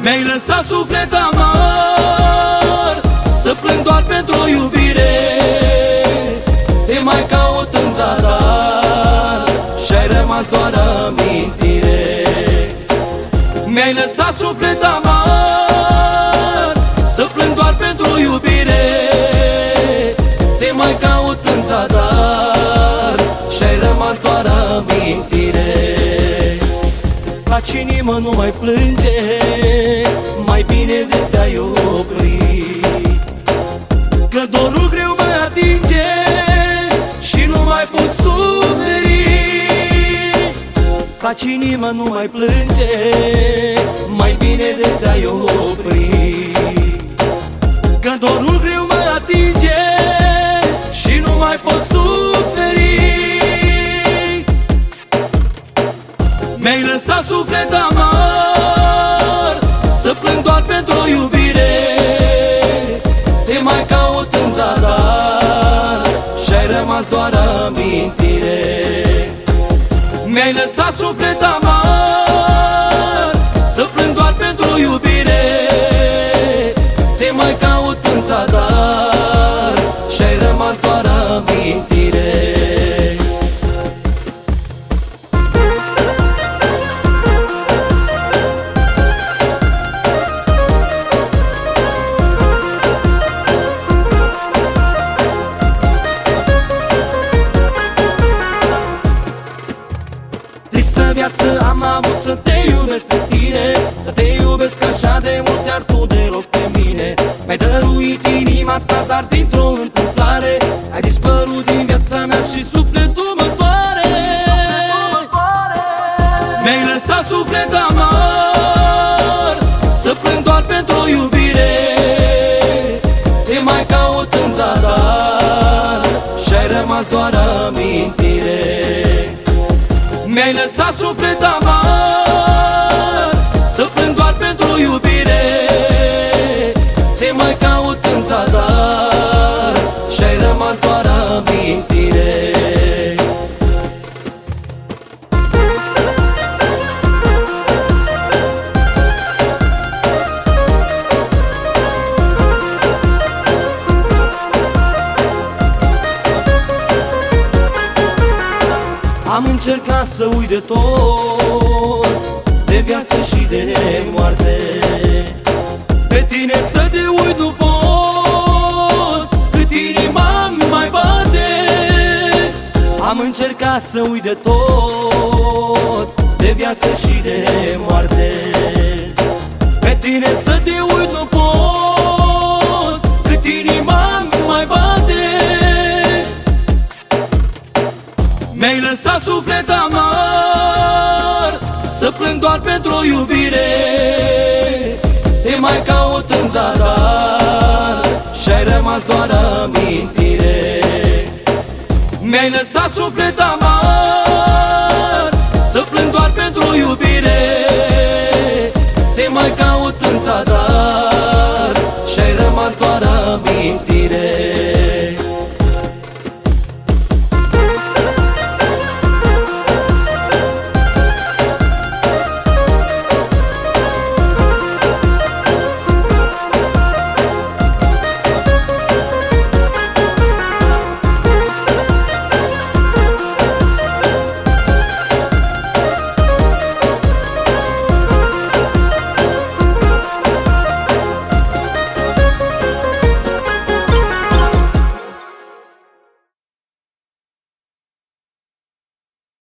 Mi-ai lăsat suflet amar, să plâng doar pentru o iubire. Te mai caut în zadar și-ai rămas doar amintire. Mi-ai lăsat suflet amar, să plâng doar pentru o iubire. Te mai caut în zadar și-ai rămas doar amintire. Taci, inimă, nu mai plânge, mai bine de te-ai oprit, că dorul greu mă atinge și nu mai pot suferi. Taci, inimă, nu mai plânge, mai bine de te-ai oprit, că dorul greu mă atinge și nu mai pot suferi. Mi-ai lăsat suflet amar, să plâng doar pentru o iubire. Te mai caut în zadar și-ai rămas doar amintire. Mi-ai lăsat suflet amar, să plâng doar pentru o iubire. Te mai caut în zadar și-ai rămas doar amintire. Tristă viață am avut să te iubesc pe tine, să te iubesc așa de mult, iar tu deloc pe mine. Mi-ai dăruit inima ta, dar dintr-o întâmplare ai dispărut din viața mea și sufletul mă doare. Mi-ai lăsat suflet amar, să plâng doar pentru o iubire. Te mai caut în zadar și-ai rămas doar amintire. Mi-ai lăsat suflet amar, să plâng doar pentru o iubire. Te mai caut în zadar și-ai rămas doar amintire. Am încercat să uit de tot, de viață și de moarte. Pe tine să te uit nu pot, cât inima mai bate. Am încercat să uit de tot, de viață și de moarte. Pe tine să te uit nu pot, cât inima mai bate. Mi-ai lăsat suflet amar, să plâng doar pentru o iubire. Te mai caut în zadar și-ai rămas doar amintire. Mi-ai lăsat suflet amar, să plâng doar pentru